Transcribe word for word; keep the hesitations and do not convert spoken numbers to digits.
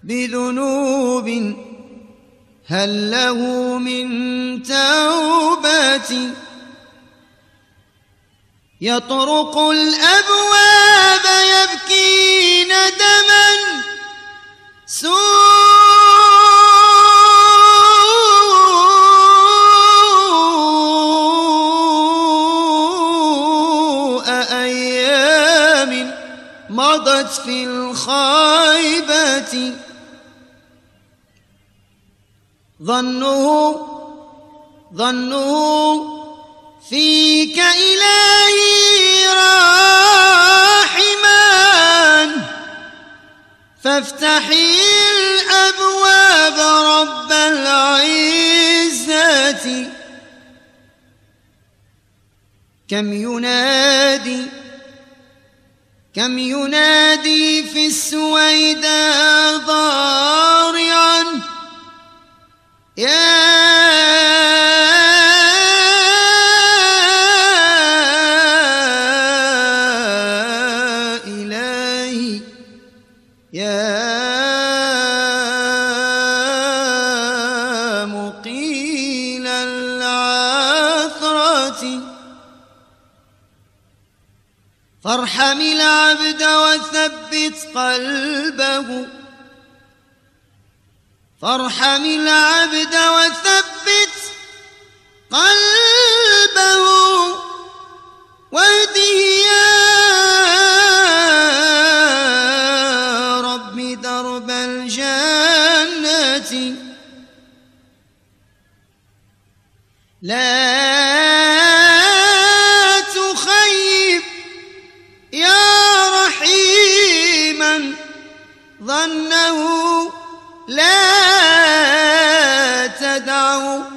بذنوب هل له من توبة يطرق الأبواب يبكي ندما سوء أيام مضت في الخيبة ظنه ظنه فيك إلهي راحما فافتحي الأبواب رب العزة كم ينادي كم ينادي في السويداء ضارعا يا إلهي يا مقيل العثرة فارحم العبد وثبت قلبه فارحم العبد وثبت قلبه واهده يا رب درب الجنة لا تخيب يا رحيما ظنه لا تدعوا